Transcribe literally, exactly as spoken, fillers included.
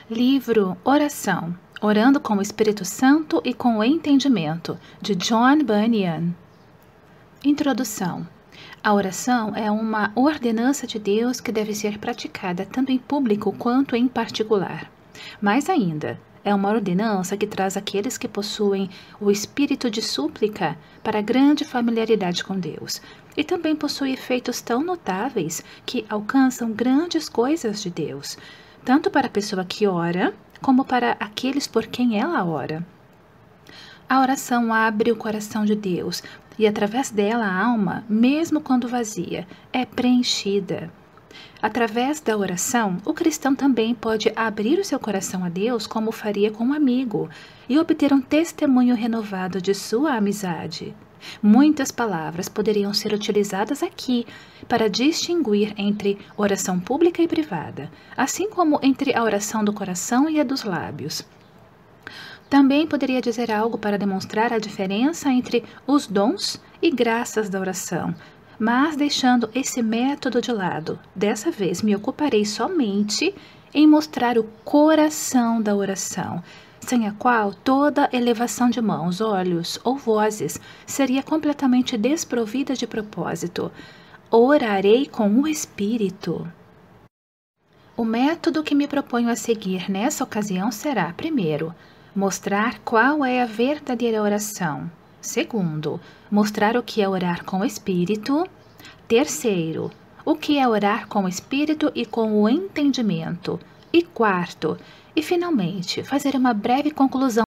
Livro Oração, Orando com o Espírito Santo e com o Entendimento, de John Bunyan. Introdução. A oração é uma ordenança de Deus que deve ser praticada tanto em público quanto em particular. Mais ainda, é uma ordenança que traz aqueles que possuem o espírito de súplica para grande familiaridade com Deus, e também possui efeitos tão notáveis que alcançam grandes coisas de Deus, tanto para a pessoa que ora, como para aqueles por quem ela ora. A oração abre o coração de Deus e, através dela, a alma, mesmo quando vazia, é preenchida. Através da oração, o cristão também pode abrir o seu coração a Deus como faria com um amigo e obter um testemunho renovado de sua amizade. Muitas palavras poderiam ser utilizadas aqui para distinguir entre oração pública e privada, assim como entre a oração do coração e a dos lábios. Também poderia dizer algo para demonstrar a diferença entre os dons e graças da oração, mas deixando esse método de lado, dessa vez me ocuparei somente em mostrar o coração da oração, sem a qual toda elevação de mãos, olhos ou vozes seria completamente desprovida de propósito. Orarei com o Espírito. O método que me proponho a seguir nessa ocasião será, primeiro, mostrar qual é a verdadeira oração. Segundo, mostrar o que é orar com o Espírito. Terceiro, o que é orar com o Espírito e com o entendimento. E quarto, e finalmente, fazer uma breve conclusão